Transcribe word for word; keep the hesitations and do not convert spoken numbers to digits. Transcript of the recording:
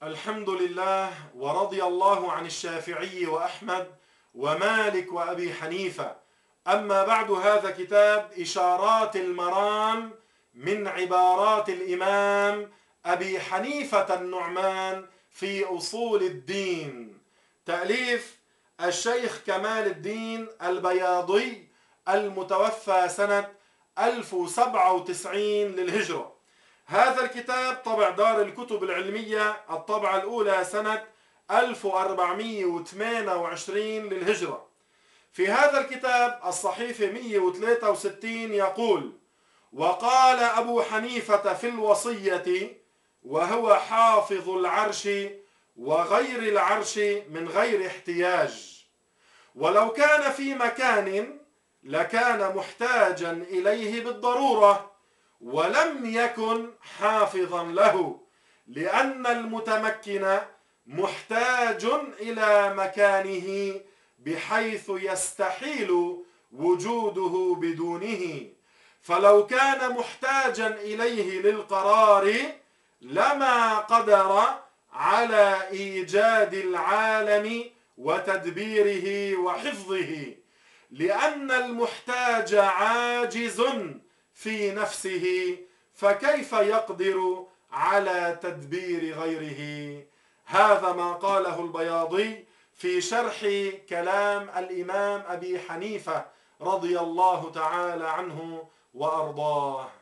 الحمد لله، ورضي الله عن الشافعي وأحمد ومالك وأبي حنيفة. أما بعد، هذا كتاب إشارات المرام من عبارات الإمام أبي حنيفة النعمان في أصول الدين، تأليف الشيخ كمال الدين البياضي، المتوفى سنة ألف وسبعة وتسعين للهجرة. هذا الكتاب طبع دار الكتب العلمية، الطبعة الأولى سنة ألف وأربعمئة وثمانية وعشرين للهجرة. في هذا الكتاب الصحيفة مئة وثلاثة وستين يقول: وقال أبو حنيفة في الوصية، وهو حافظ العرش وغير العرش من غير احتياج، ولو كان في مكان لكان محتاجا إليه بالضرورة، ولم يكن حافظا له، لأن المتمكن محتاج إلى مكانه بحيث يستحيل وجوده بدونه، فلو كان محتاجا إليه للقرار لما قدر على إيجاد العالم وتدبيره وحفظه، لأن المحتاج عاجز في نفسه، فكيف يقدر على تدبير غيره؟ هذا ما قاله البياضي في شرح كلام الإمام أبي حنيفة رضي الله تعالى عنه وأرضاه.